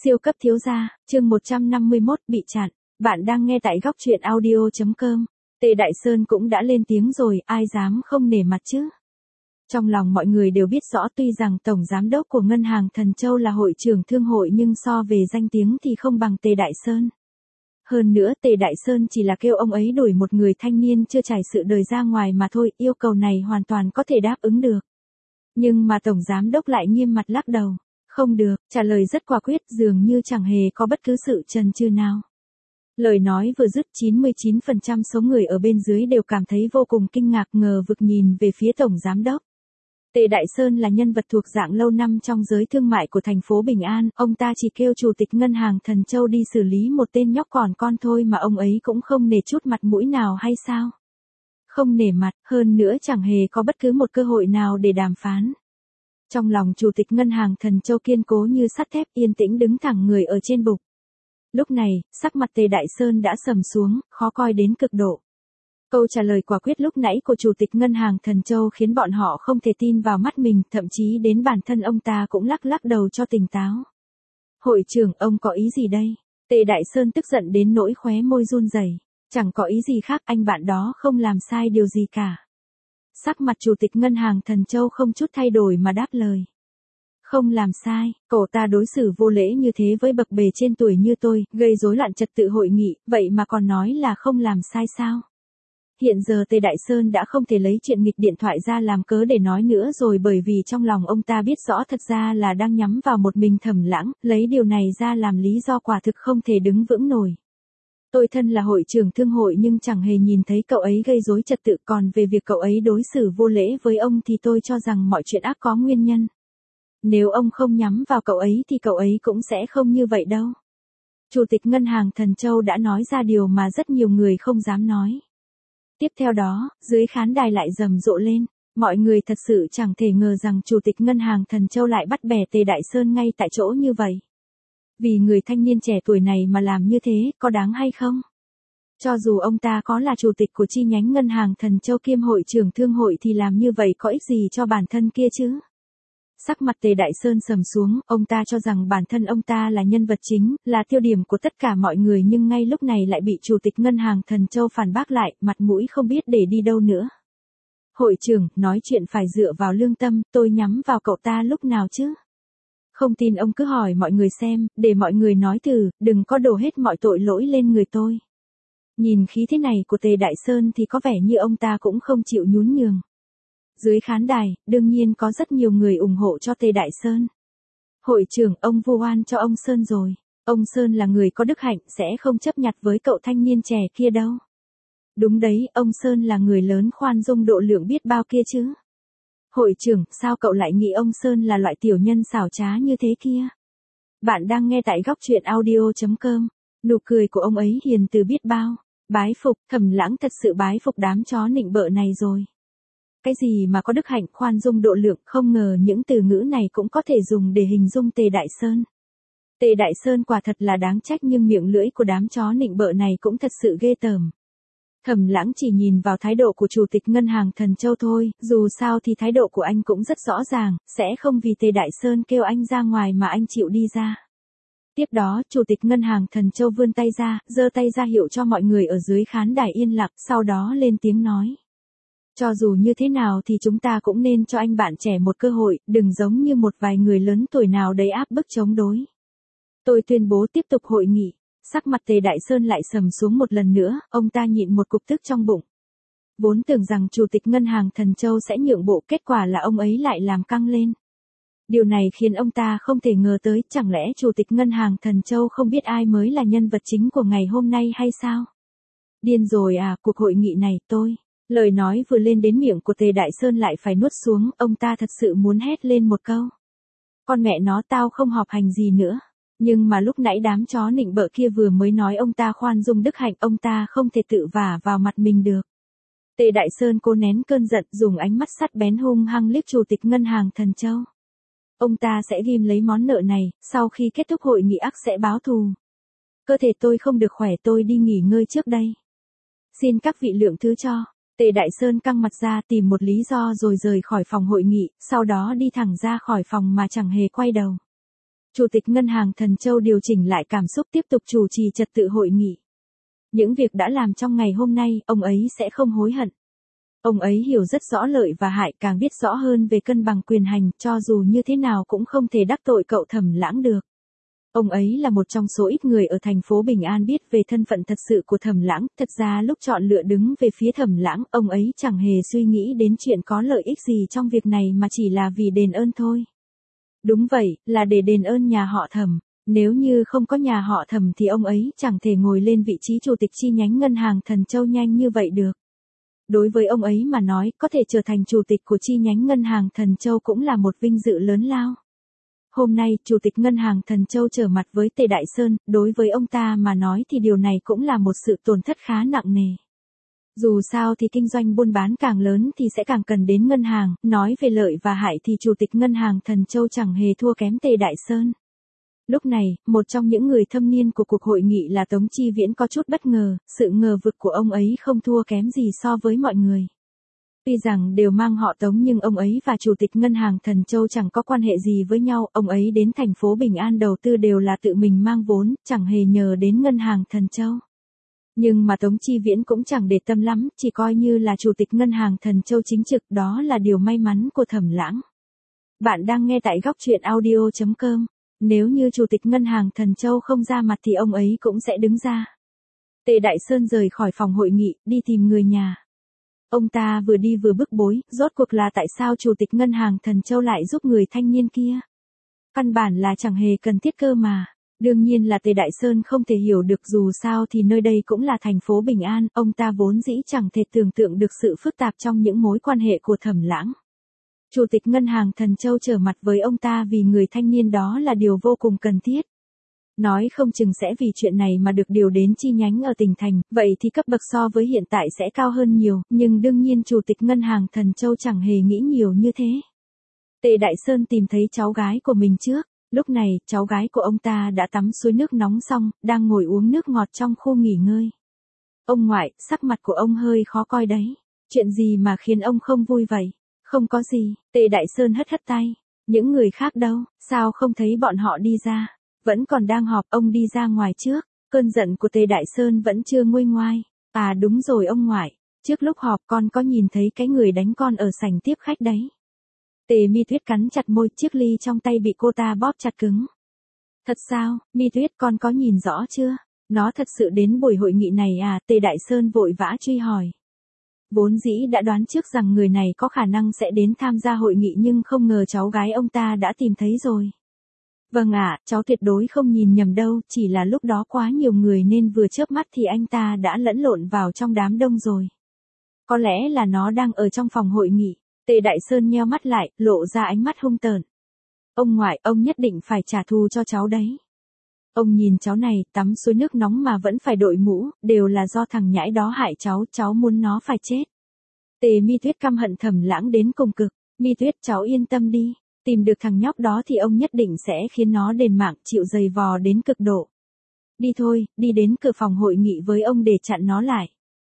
Siêu cấp thiếu gia, chương 151 bị chặn. Bạn đang nghe tại góc truyện audio.com. Tề Đại Sơn cũng đã lên tiếng rồi, ai dám không nể mặt chứ. Trong lòng mọi người đều biết rõ tuy rằng Tổng Giám đốc của Ngân hàng Thần Châu là hội trưởng thương hội nhưng so về danh tiếng thì không bằng Tề Đại Sơn. Hơn nữa Tề Đại Sơn chỉ là kêu ông ấy đuổi một người thanh niên chưa trải sự đời ra ngoài mà thôi, yêu cầu này hoàn toàn có thể đáp ứng được. Nhưng mà Tổng Giám đốc lại nghiêm mặt lắc đầu. Không được, trả lời rất quả quyết, dường như chẳng hề có bất cứ sự chần chừ nào. Lời nói vừa dứt 99% số người ở bên dưới đều cảm thấy vô cùng kinh ngạc ngờ vực nhìn về phía Tổng Giám đốc. Tề Đại Sơn là nhân vật thuộc dạng lâu năm trong giới thương mại của thành phố Bình An, ông ta chỉ kêu Chủ tịch Ngân hàng Thần Châu đi xử lý một tên nhóc còn con thôi mà ông ấy cũng không nể chút mặt mũi nào hay sao? Không nể mặt, hơn nữa chẳng hề có bất cứ một cơ hội nào để đàm phán. Trong lòng Chủ tịch Ngân hàng Thần Châu kiên cố như sắt thép yên tĩnh đứng thẳng người ở trên bục. Lúc này, sắc mặt Tề Đại Sơn đã sầm xuống, khó coi đến cực độ. Câu trả lời quả quyết lúc nãy của Chủ tịch Ngân hàng Thần Châu khiến bọn họ không thể tin vào mắt mình, thậm chí đến bản thân ông ta cũng lắc lắc đầu cho tỉnh táo. Hội trưởng, ông có ý gì đây? Tề Đại Sơn tức giận đến nỗi khóe môi run rẩy. Chẳng có ý gì khác, anh bạn đó không làm sai điều gì cả. Sắc mặt Chủ tịch Ngân hàng Thần Châu không chút thay đổi mà đáp lời. Không làm sai, cậu ta đối xử vô lễ như thế với bậc bề trên tuổi như tôi, gây rối loạn trật tự hội nghị, vậy mà còn nói là không làm sai sao? Hiện giờ Tề Đại Sơn đã không thể lấy chuyện nghịch điện thoại ra làm cớ để nói nữa rồi, bởi vì trong lòng ông ta biết rõ thật ra là đang nhắm vào một mình Thẩm Lãng, lấy điều này ra làm lý do quả thực không thể đứng vững nổi. Tôi thân là hội trưởng thương hội nhưng chẳng hề nhìn thấy cậu ấy gây rối trật tự, còn về việc cậu ấy đối xử vô lễ với ông thì tôi cho rằng mọi chuyện ác có nguyên nhân. Nếu ông không nhắm vào cậu ấy thì cậu ấy cũng sẽ không như vậy đâu. Chủ tịch Ngân hàng Thần Châu đã nói ra điều mà rất nhiều người không dám nói. Tiếp theo đó, dưới khán đài lại rầm rộ lên. Mọi người thật sự chẳng thể ngờ rằng Chủ tịch Ngân hàng Thần Châu lại bắt bẻ Tề Đại Sơn ngay tại chỗ như vậy. Vì người thanh niên trẻ tuổi này mà làm như thế, có đáng hay không? Cho dù ông ta có là chủ tịch của chi nhánh Ngân hàng Thần Châu kiêm hội trưởng thương hội thì làm như vậy có ích gì cho bản thân kia chứ? Sắc mặt Tề Đại Sơn sầm xuống, ông ta cho rằng bản thân ông ta là nhân vật chính, là tiêu điểm của tất cả mọi người nhưng ngay lúc này lại bị Chủ tịch Ngân hàng Thần Châu phản bác lại, mặt mũi không biết để đi đâu nữa. Hội trưởng, nói chuyện phải dựa vào lương tâm, tôi nhắm vào cậu ta lúc nào chứ? Không tin ông cứ hỏi mọi người xem, để mọi người nói thử, đừng có đổ hết mọi tội lỗi lên người tôi. Nhìn khí thế này của Tề Đại Sơn thì có vẻ như ông ta cũng không chịu nhún nhường. Dưới khán đài, đương nhiên có rất nhiều người ủng hộ cho Tề Đại Sơn. Hội trưởng, ông vu oan cho ông Sơn rồi. Ông Sơn là người có đức hạnh, sẽ không chấp nhặt với cậu thanh niên trẻ kia đâu. Đúng đấy, ông Sơn là người lớn khoan dung độ lượng biết bao kia chứ. Hội trưởng, sao cậu lại nghĩ ông Sơn là loại tiểu nhân xảo trá như thế kia? Bạn đang nghe tại góc truyện audio.com. Nụ cười của ông ấy hiền từ biết bao. Bái phục, Thẩm Lãng thật sự bái phục đám chó nịnh bợ này rồi. Cái gì mà có đức hạnh khoan dung độ lượng, không ngờ những từ ngữ này cũng có thể dùng để hình dung Tề Đại Sơn. Tề Đại Sơn quả thật là đáng trách nhưng miệng lưỡi của đám chó nịnh bợ này cũng thật sự ghê tởm. Thẩm Lãng chỉ nhìn vào thái độ của Chủ tịch Ngân hàng Thần Châu thôi, dù sao thì thái độ của anh cũng rất rõ ràng, sẽ không vì Tề Đại Sơn kêu anh ra ngoài mà anh chịu đi ra. Tiếp đó, Chủ tịch Ngân hàng Thần Châu vươn tay ra, giơ tay ra hiệu cho mọi người ở dưới khán đài yên lặng, sau đó lên tiếng nói. Cho dù như thế nào thì chúng ta cũng nên cho anh bạn trẻ một cơ hội, đừng giống như một vài người lớn tuổi nào đầy áp bức chống đối. Tôi tuyên bố tiếp tục hội nghị. Sắc mặt Tề Đại Sơn lại sầm xuống một lần nữa, ông ta nhịn một cục tức trong bụng. Vốn tưởng rằng Chủ tịch Ngân hàng Thần Châu sẽ nhượng bộ, kết quả là ông ấy lại làm căng lên. Điều này khiến ông ta không thể ngờ tới, chẳng lẽ Chủ tịch Ngân hàng Thần Châu không biết ai mới là nhân vật chính của ngày hôm nay hay sao? Điên rồi à, cuộc hội nghị này Lời nói vừa lên đến miệng của Tề Đại Sơn lại phải nuốt xuống, ông ta thật sự muốn hét lên một câu. Con mẹ nó, tao không họp hành gì nữa. Nhưng mà lúc nãy đám chó nịnh bợ kia vừa mới nói ông ta khoan dung đức hạnh, ông ta không thể tự vả vào mặt mình được. Tề Đại Sơn cố nén cơn giận, dùng ánh mắt sắt bén hung hăng liếc Chủ tịch Ngân hàng Thần Châu. Ông ta sẽ ghim lấy món nợ này, sau khi kết thúc hội nghị ắt sẽ báo thù. Cơ thể tôi không được khỏe, tôi đi nghỉ ngơi trước đây. Xin các vị lượng thứ cho. Tề Đại Sơn căng mặt ra tìm một lý do rồi rời khỏi phòng hội nghị, sau đó đi thẳng ra khỏi phòng mà chẳng hề quay đầu. Chủ tịch Ngân hàng Thần Châu điều chỉnh lại cảm xúc tiếp tục chủ trì trật tự hội nghị. Những việc đã làm trong ngày hôm nay, ông ấy sẽ không hối hận. Ông ấy hiểu rất rõ lợi và hại, càng biết rõ hơn về cân bằng quyền hành, cho dù như thế nào cũng không thể đắc tội cậu Thẩm Lãng được. Ông ấy là một trong số ít người ở thành phố Bình An biết về thân phận thật sự của Thẩm Lãng, thật ra lúc chọn lựa đứng về phía Thẩm Lãng, ông ấy chẳng hề suy nghĩ đến chuyện có lợi ích gì trong việc này mà chỉ là vì đền ơn thôi. Đúng vậy, là để đền ơn nhà họ Thẩm. Nếu như không có nhà họ Thẩm thì ông ấy chẳng thể ngồi lên vị trí chủ tịch chi nhánh Ngân hàng Thần Châu nhanh như vậy được. Đối với ông ấy mà nói, có thể trở thành chủ tịch của chi nhánh Ngân hàng Thần Châu cũng là một vinh dự lớn lao. Hôm nay, Chủ tịch Ngân hàng Thần Châu trở mặt với Tề Đại Sơn, đối với ông ta mà nói thì điều này cũng là một sự tổn thất khá nặng nề. Dù sao thì kinh doanh buôn bán càng lớn thì sẽ càng cần đến ngân hàng, nói về lợi và hại thì Chủ tịch Ngân hàng Thần Châu chẳng hề thua kém Tề Đại Sơn. Lúc này, một trong những người thâm niên của cuộc hội nghị là Tống Chi Viễn có chút bất ngờ, sự ngờ vực của ông ấy không thua kém gì so với mọi người. Tuy rằng đều mang họ Tống nhưng ông ấy và Chủ tịch Ngân hàng Thần Châu chẳng có quan hệ gì với nhau, ông ấy đến thành phố Bình An đầu tư đều là tự mình mang vốn, chẳng hề nhờ đến Ngân hàng Thần Châu. Nhưng mà Tống Chi Viễn cũng chẳng để tâm lắm, chỉ coi như là Chủ tịch Ngân hàng Thần Châu chính trực, đó là điều may mắn của Thẩm Lãng. Bạn đang nghe tại góc truyện audio.com. Nếu như Chủ tịch Ngân hàng Thần Châu không ra mặt thì ông ấy cũng sẽ đứng ra. Tề Đại Sơn rời khỏi phòng hội nghị, đi tìm người nhà. Ông ta vừa đi vừa bức bối, rốt cuộc là tại sao Chủ tịch Ngân hàng Thần Châu lại giúp người thanh niên kia? Căn bản là chẳng hề cần thiết cơ mà. Đương nhiên là Tề Đại Sơn không thể hiểu được, dù sao thì nơi đây cũng là thành phố Bình An, ông ta vốn dĩ chẳng thể tưởng tượng được sự phức tạp trong những mối quan hệ của Thẩm Lãng. Chủ tịch Ngân hàng Thần Châu trở mặt với ông ta vì người thanh niên đó là điều vô cùng cần thiết. Nói không chừng sẽ vì chuyện này mà được điều đến chi nhánh ở tỉnh thành, vậy thì cấp bậc so với hiện tại sẽ cao hơn nhiều, nhưng đương nhiên Chủ tịch Ngân hàng Thần Châu chẳng hề nghĩ nhiều như thế. Tề Đại Sơn tìm thấy cháu gái của mình trước, lúc này cháu gái của ông ta đã tắm suối nước nóng xong, đang ngồi uống nước ngọt trong khu nghỉ ngơi. Ông ngoại, sắc mặt của ông hơi khó coi đấy, chuyện gì mà khiến ông không vui vậy? Không có gì, Tề Đại Sơn hất hất tay. Những người khác đâu, sao không thấy bọn họ đi ra? Vẫn còn đang họp, ông đi ra ngoài trước. Cơn giận của Tề Đại Sơn vẫn chưa nguôi ngoai. À đúng rồi ông ngoại, trước lúc họp con có nhìn thấy cái người đánh con ở sảnh tiếp khách đấy. Tề Mi Tuyết cắn chặt môi, chiếc ly trong tay bị cô ta bóp chặt cứng. Thật sao, Mi Tuyết con có nhìn rõ chưa? Nó thật sự đến buổi hội nghị này à? Tề Đại Sơn vội vã truy hỏi. Vốn dĩ đã đoán trước rằng người này có khả năng sẽ đến tham gia hội nghị nhưng không ngờ cháu gái ông ta đã tìm thấy rồi. Vâng ạ, cháu tuyệt đối không nhìn nhầm đâu, chỉ là lúc đó quá nhiều người nên vừa chớp mắt thì anh ta đã lẫn lộn vào trong đám đông rồi. Có lẽ là nó đang ở trong phòng hội nghị. Tề Đại Sơn nheo mắt lại, lộ ra ánh mắt hung tợn. Ông ngoại, ông nhất định phải trả thù cho cháu đấy. Ông nhìn cháu này, tắm suối nước nóng mà vẫn phải đội mũ, đều là do thằng nhãi đó hại cháu muốn nó phải chết. Tề Mi Tuyết căm hận Thẩm Lãng đến cùng cực. Mi Tuyết, cháu yên tâm đi, tìm được thằng nhóc đó thì ông nhất định sẽ khiến nó đền mạng, chịu giày vò đến cực độ. Đi thôi, đi đến cửa phòng hội nghị với ông để chặn nó lại.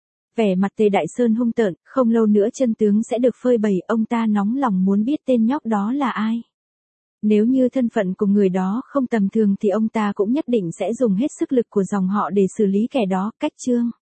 Vẻ mặt Tề Đại Sơn hung tợn, không lâu nữa chân tướng sẽ được phơi bày, ông ta nóng lòng muốn biết tên nhóc đó là ai. Nếu như thân phận của người đó không tầm thường thì ông ta cũng nhất định sẽ dùng hết sức lực của dòng họ để xử lý kẻ đó. Cách chương